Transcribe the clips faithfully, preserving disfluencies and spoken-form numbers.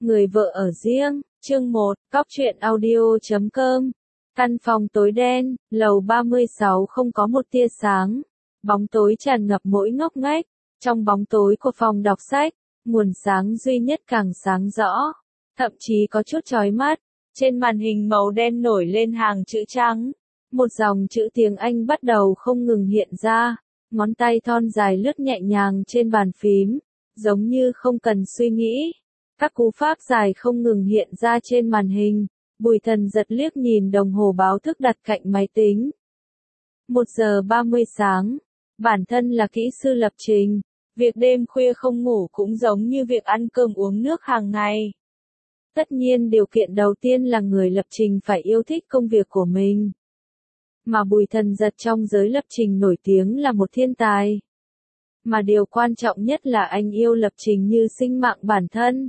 Người vợ ở riêng, chương một, cóc truyện audio chấm com. Căn phòng tối đen, lầu ba mươi sáu không có một tia sáng. Bóng tối tràn ngập mỗi ngóc ngách. Trong bóng tối của phòng đọc sách, nguồn sáng duy nhất càng sáng rõ. Thậm chí có chút chói mắt. Trên màn hình màu đen nổi lên hàng chữ trắng. Một dòng chữ tiếng Anh bắt đầu không ngừng hiện ra. Ngón tay thon dài lướt nhẹ nhàng trên bàn phím, giống như không cần suy nghĩ. Các cú pháp dài không ngừng hiện ra trên màn hình. Bùi Thần giật liếc nhìn đồng hồ báo thức đặt cạnh máy tính. Một giờ ba mươi sáng. Bản thân là kỹ sư lập trình. Việc đêm khuya không ngủ cũng giống như việc ăn cơm uống nước hàng ngày. Tất nhiên điều kiện đầu tiên là người lập trình phải yêu thích công việc của mình. Mà Bùi Thần giật trong giới lập trình nổi tiếng là một thiên tài. Mà điều quan trọng nhất là anh yêu lập trình như sinh mạng bản thân.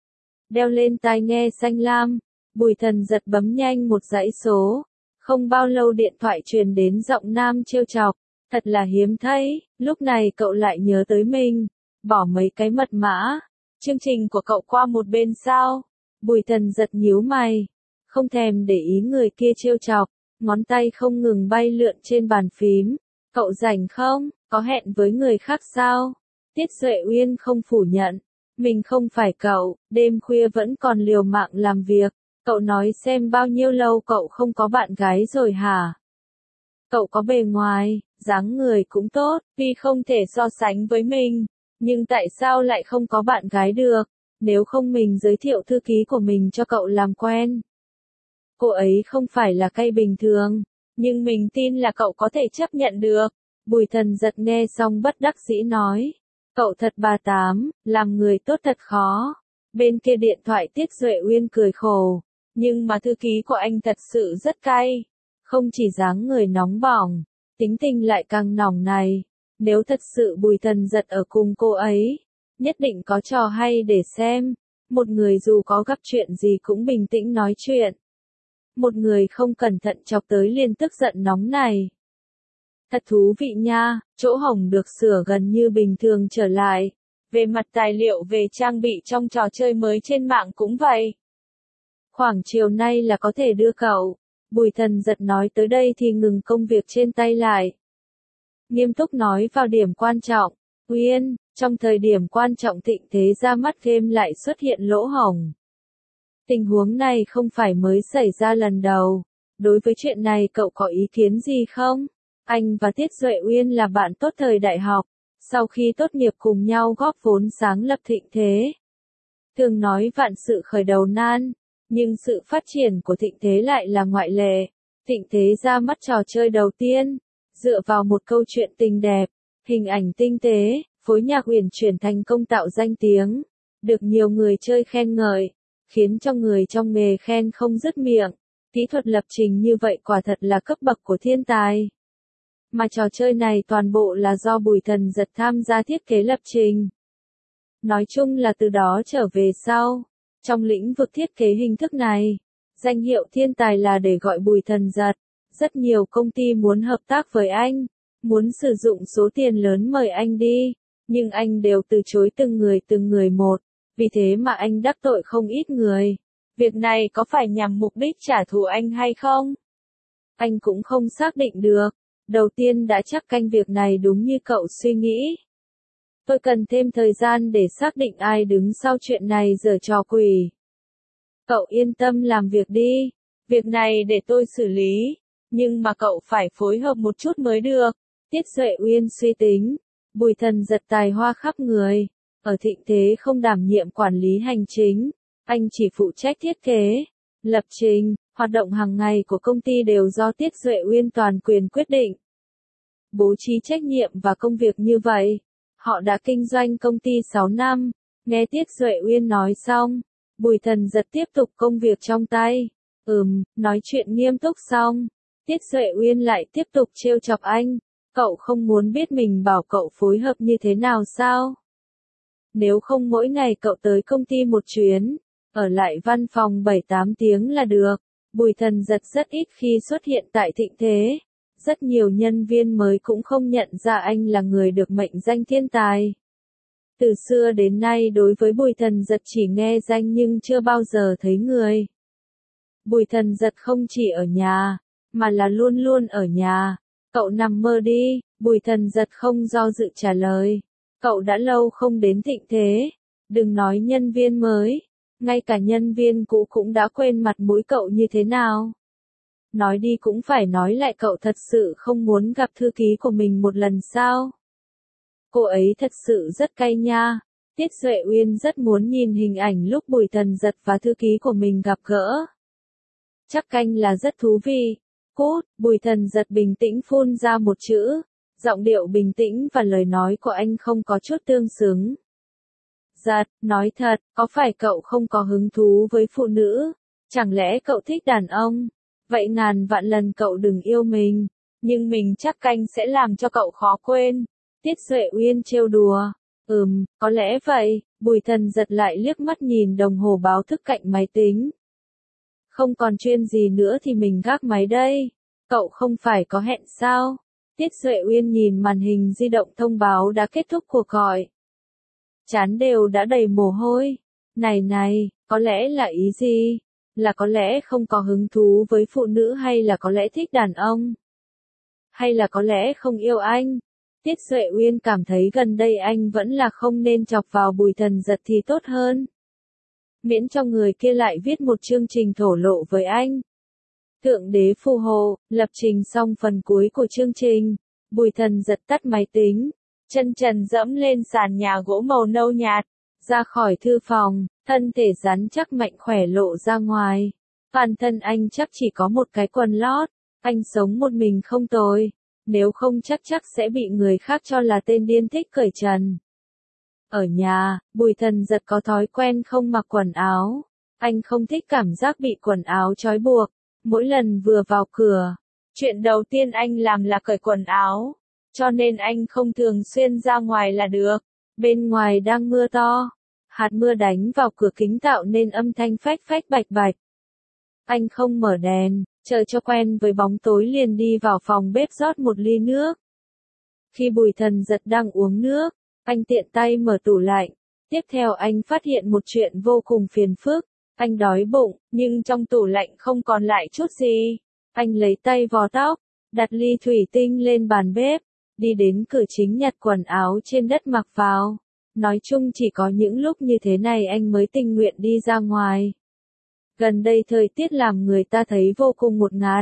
Đeo lên tai nghe xanh lam, Bùi Thần giật bấm nhanh một dãy số. Không bao lâu điện thoại truyền đến giọng nam trêu chọc. Thật là hiếm thấy, lúc này cậu lại nhớ tới mình. Bỏ mấy cái mật mã. Chương trình của cậu qua một bên sao? Bùi Thần giật nhíu mày. Không thèm để ý người kia trêu chọc. Ngón tay không ngừng bay lượn trên bàn phím. Cậu rảnh không? Có hẹn với người khác sao? Tiết Duệ Uyên không phủ nhận. Mình không phải cậu, đêm khuya vẫn còn liều mạng làm việc. Cậu nói xem bao nhiêu lâu cậu không có bạn gái rồi hả? Cậu có bề ngoài, dáng người cũng tốt, tuy không thể so sánh với mình. Nhưng tại sao lại không có bạn gái được? Nếu không mình giới thiệu thư ký của mình cho cậu làm quen. Cô ấy không phải là cây bình thường, nhưng mình tin là cậu có thể chấp nhận được. Bùi Thần giật nghe xong bất đắc dĩ nói. Cậu thật bà tám, làm người tốt thật khó. Bên kia điện thoại Tiết Duệ Uyên cười khổ. Nhưng mà thư ký của anh thật sự rất cay. Không chỉ dáng người nóng bỏng, tính tình lại càng nòng này. Nếu thật sự Bùi Thần giật ở cùng cô ấy, nhất định có trò hay để xem. Một người dù có gặp chuyện gì cũng bình tĩnh nói chuyện. Một người không cẩn thận chọc tới liền tức giận nóng này. Thật thú vị nha, chỗ hổng được sửa gần như bình thường trở lại. Về mặt tài liệu về trang bị trong trò chơi mới trên mạng cũng vậy. Khoảng chiều nay là có thể đưa cậu. Bùi Thần giật nói tới đây thì ngừng công việc trên tay lại. Nghiêm túc nói vào điểm quan trọng. Uyên, trong thời điểm quan trọng thịnh thế ra mắt game lại xuất hiện lỗ hổng. Tình huống này không phải mới xảy ra lần đầu. Đối với chuyện này cậu có ý kiến gì không? Anh và Tiết Duệ Uyên là bạn tốt thời đại học. Sau khi tốt nghiệp cùng nhau góp vốn sáng lập thịnh thế. Thường nói vạn sự khởi đầu nan. Nhưng sự phát triển của thịnh thế lại là ngoại lệ. Thịnh thế ra mắt trò chơi đầu tiên. Dựa vào một câu chuyện tình đẹp, hình ảnh tinh tế, phối nhạc uyển chuyển thành công tạo danh tiếng. Được nhiều người chơi khen ngợi. Khiến cho người trong nghề khen không dứt miệng. Kỹ thuật lập trình như vậy quả thật là cấp bậc của thiên tài. Mà trò chơi này toàn bộ là do Bùi Thần giật tham gia thiết kế lập trình. Nói chung là từ đó trở về sau. Trong lĩnh vực thiết kế hình thức này, danh hiệu thiên tài là để gọi Bùi Thần giật. Rất nhiều công ty muốn hợp tác với anh, muốn sử dụng số tiền lớn mời anh đi, nhưng anh đều từ chối từng người từng người một. Vì thế mà anh đắc tội không ít người. Việc này có phải nhằm mục đích trả thù anh hay không? Anh cũng không xác định được. Đầu tiên đã chắc canh việc này đúng như cậu suy nghĩ. Tôi cần thêm thời gian để xác định ai đứng sau chuyện này giở trò quỷ. Cậu yên tâm làm việc đi. Việc này để tôi xử lý. Nhưng mà cậu phải phối hợp một chút mới được. Tiết Duệ Uyên suy tính. Bùi Thần giật tài hoa khắp người. Ở thịnh thế không đảm nhiệm quản lý hành chính. Anh chỉ phụ trách thiết kế, lập trình, hoạt động hàng ngày của công ty đều do Tiết Duệ Uyên toàn quyền quyết định. Bố trí trách nhiệm và công việc như vậy. Họ đã kinh doanh công ty sáu năm. Nghe Tiết Duệ Uyên nói xong, Bùi Thần giật tiếp tục công việc trong tay. Ừm, nói chuyện nghiêm túc xong. Tiết Duệ Uyên lại tiếp tục trêu chọc anh. Cậu không muốn biết mình bảo cậu phối hợp như thế nào sao? Nếu không mỗi ngày cậu tới công ty một chuyến, ở lại văn phòng bảy tám tiếng là được. Bùi Thần giật rất ít khi xuất hiện tại thịnh thế. Rất nhiều nhân viên mới cũng không nhận ra anh là người được mệnh danh thiên tài. Từ xưa đến nay đối với Bùi Thần Giật chỉ nghe danh nhưng chưa bao giờ thấy người. Bùi Thần Giật không chỉ ở nhà, mà là luôn luôn ở nhà. Cậu nằm mơ đi, Bùi Thần Giật không do dự trả lời. Cậu đã lâu không đến Thịnh Thế, đừng nói nhân viên mới, ngay cả nhân viên cũ cũng đã quên mặt mũi cậu như thế nào. Nói đi cũng phải nói lại, cậu thật sự không muốn gặp thư ký của mình một lần sao? Cô ấy thật sự rất cay nha. Tiết Duệ Uyên rất muốn nhìn hình ảnh lúc Bùi Thần Giật và thư ký của mình gặp gỡ. Chắc canh là rất thú vị. Cút, Bùi Thần Giật bình tĩnh phun ra một chữ. Giọng điệu bình tĩnh và lời nói của anh không có chút tương xứng. Giật, nói thật, có phải cậu không có hứng thú với phụ nữ? Chẳng lẽ cậu thích đàn ông? Vậy ngàn vạn lần cậu đừng yêu mình. Nhưng mình chắc canh sẽ làm cho cậu khó quên. Tiết Duệ Uyên trêu đùa. Ừm, có lẽ vậy. Bùi Thần Giật lại liếc mắt nhìn đồng hồ báo thức cạnh máy tính. Không còn chuyên gì nữa thì mình gác máy đây. Cậu không phải có hẹn sao? Tiết Duệ Uyên nhìn màn hình di động thông báo đã kết thúc cuộc gọi. Trán đều đã đầy mồ hôi. Này này, có lẽ là ý gì? Là có lẽ không có hứng thú với phụ nữ, hay là có lẽ thích đàn ông? Hay là có lẽ không yêu anh? Tiết Duệ Uyên cảm thấy gần đây anh vẫn là không nên chọc vào Bùi Thần Giật thì tốt hơn. Miễn cho người kia lại viết một chương trình thổ lộ với anh. Thượng đế phù hộ, lập trình xong phần cuối của chương trình. Bùi Thần Giật tắt máy tính. Chân trần dẫm lên sàn nhà gỗ màu nâu nhạt. Ra khỏi thư phòng, thân thể rắn chắc mạnh khỏe lộ ra ngoài. Toàn thân anh chắc chỉ có một cái quần lót. Anh sống một mình không tồi. Nếu không chắc chắc sẽ bị người khác cho là tên điên thích cởi trần. Ở nhà, Bùi Thần Giật có thói quen không mặc quần áo. Anh không thích cảm giác bị quần áo trói buộc. Mỗi lần vừa vào cửa, chuyện đầu tiên anh làm là cởi quần áo. Cho nên anh không thường xuyên ra ngoài là được. Bên ngoài đang mưa to. Hạt mưa đánh vào cửa kính tạo nên âm thanh phách phách bạch bạch. Anh không mở đèn, chờ cho quen với bóng tối liền đi vào phòng bếp rót một ly nước. Khi Bùi Thần Giật đang uống nước, anh tiện tay mở tủ lạnh. Tiếp theo anh phát hiện một chuyện vô cùng phiền phức. Anh đói bụng, nhưng trong tủ lạnh không còn lại chút gì. Anh lấy tay vò tóc, đặt ly thủy tinh lên bàn bếp, đi đến cửa chính nhặt quần áo trên đất mặc vào. Nói chung chỉ có những lúc như thế này anh mới tình nguyện đi ra ngoài. Gần đây thời tiết làm người ta thấy vô cùng ngột ngạt.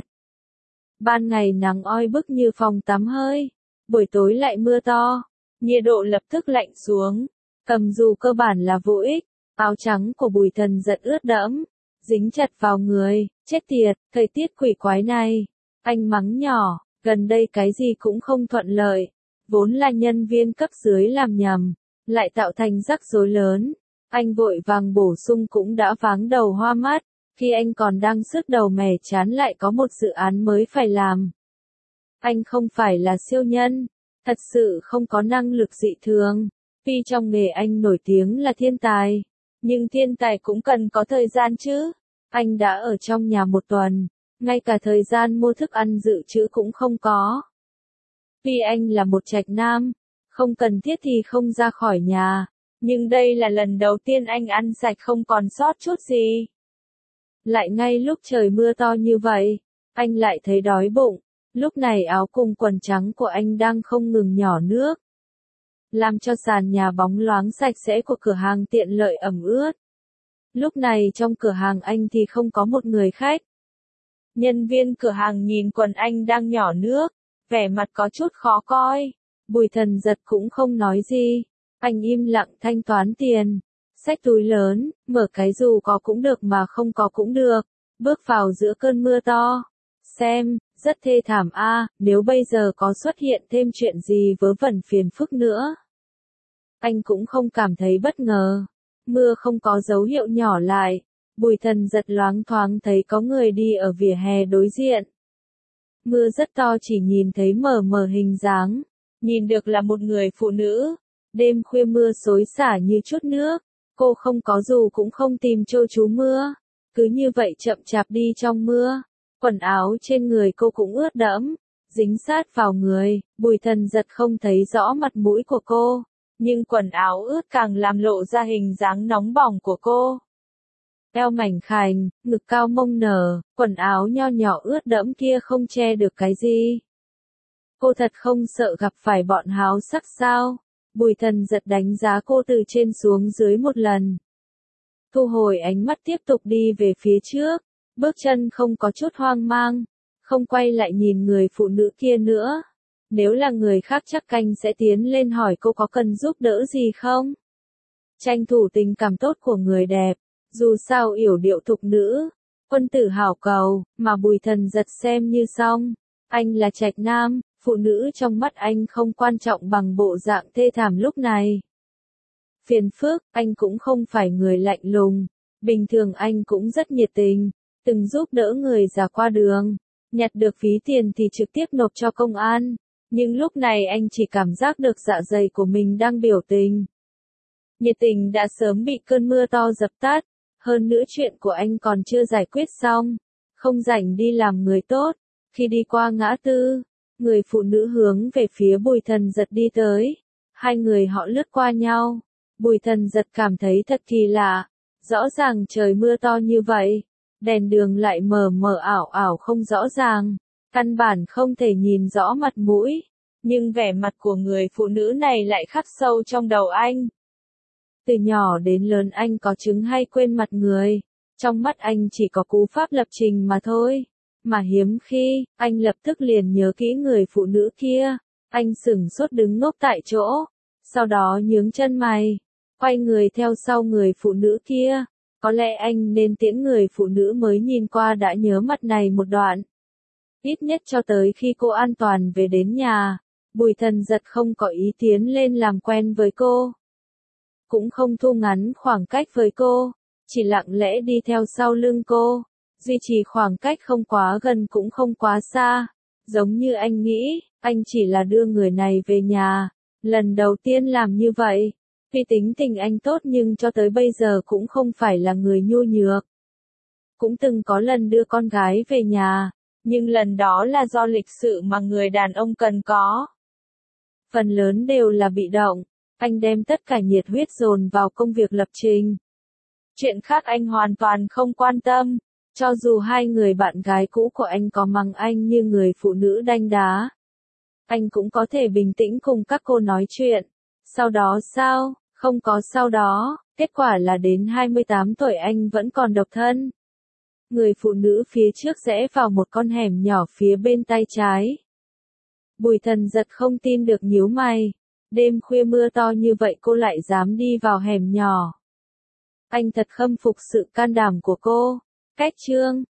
Ban ngày nắng oi bức như phòng tắm hơi, buổi tối lại mưa to, nhiệt độ lập tức lạnh xuống. Cầm dù cơ bản là vô ích, áo trắng của Bùi Thần Giật ướt đẫm, dính chặt vào người, chết tiệt, thời tiết quỷ quái này. Anh mắng nhỏ, gần đây cái gì cũng không thuận lợi, vốn là nhân viên cấp dưới làm nhầm, lại tạo thành rắc rối lớn. Anh vội vàng bổ sung cũng đã váng đầu hoa mắt, khi anh còn đang sứt đầu mẻ chán lại có một dự án mới phải làm. Anh không phải là siêu nhân, thật sự không có năng lực dị thường, vì trong nghề anh nổi tiếng là thiên tài, nhưng thiên tài cũng cần có thời gian chứ. Anh đã ở trong nhà một tuần, ngay cả thời gian mua thức ăn dự trữ cũng không có. Vì anh là một trạch nam, không cần thiết thì không ra khỏi nhà. Nhưng đây là lần đầu tiên anh ăn sạch không còn sót chút gì. Lại ngay lúc trời mưa to như vậy, anh lại thấy đói bụng. Lúc này áo cùng quần trắng của anh đang không ngừng nhỏ nước, làm cho sàn nhà bóng loáng sạch sẽ của cửa hàng tiện lợi ẩm ướt. Lúc này trong cửa hàng anh thì không có một người khách. Nhân viên cửa hàng nhìn quần anh đang nhỏ nước, vẻ mặt có chút khó coi. Bùi Thần Giật cũng không nói gì. Anh im lặng thanh toán tiền, xách túi lớn, mở cái dù có cũng được mà không có cũng được, bước vào giữa cơn mưa to. Xem, rất thê thảm a, nếu bây giờ có xuất hiện thêm chuyện gì vớ vẩn phiền phức nữa. Anh cũng không cảm thấy bất ngờ. Mưa không có dấu hiệu nhỏ lại, Bùi Thần Giật loáng thoáng thấy có người đi ở vỉa hè đối diện. Mưa rất to chỉ nhìn thấy mờ mờ hình dáng, nhìn được là một người phụ nữ. Đêm khuya mưa xối xả như chút nước, cô không có dù cũng không tìm chỗ trú mưa, cứ như vậy chậm chạp đi trong mưa, quần áo trên người cô cũng ướt đẫm, dính sát vào người. Bùi Thần Giật không thấy rõ mặt mũi của cô, nhưng quần áo ướt càng làm lộ ra hình dáng nóng bỏng của cô. Eo mảnh khảnh, ngực cao mông nở, quần áo nho nhỏ ướt đẫm kia không che được cái gì. Cô thật không sợ gặp phải bọn háo sắc sao? Bùi Thần Giật đánh giá cô từ trên xuống dưới một lần. Thu hồi ánh mắt tiếp tục đi về phía trước, bước chân không có chút hoang mang, không quay lại nhìn người phụ nữ kia nữa. Nếu là người khác chắc canh sẽ tiến lên hỏi cô có cần giúp đỡ gì không? Tranh thủ tình cảm tốt của người đẹp, dù sao yểu điệu thục nữ, quân tử hảo cầu, mà Bùi Thần Giật xem như xong. Anh là trạch nam, phụ nữ trong mắt anh không quan trọng bằng bộ dạng thê thảm lúc này. Phiền phức, anh cũng không phải người lạnh lùng, bình thường anh cũng rất nhiệt tình, từng giúp đỡ người già qua đường, nhặt được phí tiền thì trực tiếp nộp cho công an, nhưng lúc này anh chỉ cảm giác được dạ dày của mình đang biểu tình. Nhiệt tình đã sớm bị cơn mưa to dập tắt, hơn nữa chuyện của anh còn chưa giải quyết xong, không rảnh đi làm người tốt. Khi đi qua ngã tư, người phụ nữ hướng về phía Bùi Thần Giật đi tới, hai người họ lướt qua nhau. Bùi Thần Giật cảm thấy thật kỳ lạ, rõ ràng trời mưa to như vậy, đèn đường lại mờ mờ ảo ảo không rõ ràng, căn bản không thể nhìn rõ mặt mũi, nhưng vẻ mặt của người phụ nữ này lại khắc sâu trong đầu anh. Từ nhỏ đến lớn anh có chứng hay quên mặt người, trong mắt anh chỉ có cú pháp lập trình mà thôi, mà hiếm khi, anh lập tức liền nhớ kỹ người phụ nữ kia, anh sửng sốt đứng ngốc tại chỗ, sau đó nhướng chân mày, quay người theo sau người phụ nữ kia, có lẽ anh nên tiễn người phụ nữ mới nhìn qua đã nhớ mặt này một đoạn. Ít nhất cho tới khi cô an toàn về đến nhà, Bùi Thần Giật không có ý tiến lên làm quen với cô. Cũng không thu ngắn khoảng cách với cô, chỉ lặng lẽ đi theo sau lưng cô, duy trì khoảng cách không quá gần cũng không quá xa. Giống như anh nghĩ, anh chỉ là đưa người này về nhà, lần đầu tiên làm như vậy. Tuy tính tình anh tốt nhưng cho tới bây giờ cũng không phải là người nhu nhược. Cũng từng có lần đưa con gái về nhà, nhưng lần đó là do lịch sự mà người đàn ông cần có. Phần lớn đều là bị động, anh đem tất cả nhiệt huyết dồn vào công việc lập trình. Chuyện khác anh hoàn toàn không quan tâm, cho dù hai người bạn gái cũ của anh có mắng anh như người phụ nữ đanh đá. Anh cũng có thể bình tĩnh cùng các cô nói chuyện. Sau đó sao? Không có sau đó, kết quả là đến hai mươi tám tuổi anh vẫn còn độc thân. Người phụ nữ phía trước rẽ vào một con hẻm nhỏ phía bên tay trái. Bùi Thần Giật không tin được nhíu mày. Đêm khuya mưa to như vậy cô lại dám đi vào hẻm nhỏ. Anh thật khâm phục sự can đảm của cô. Cách chương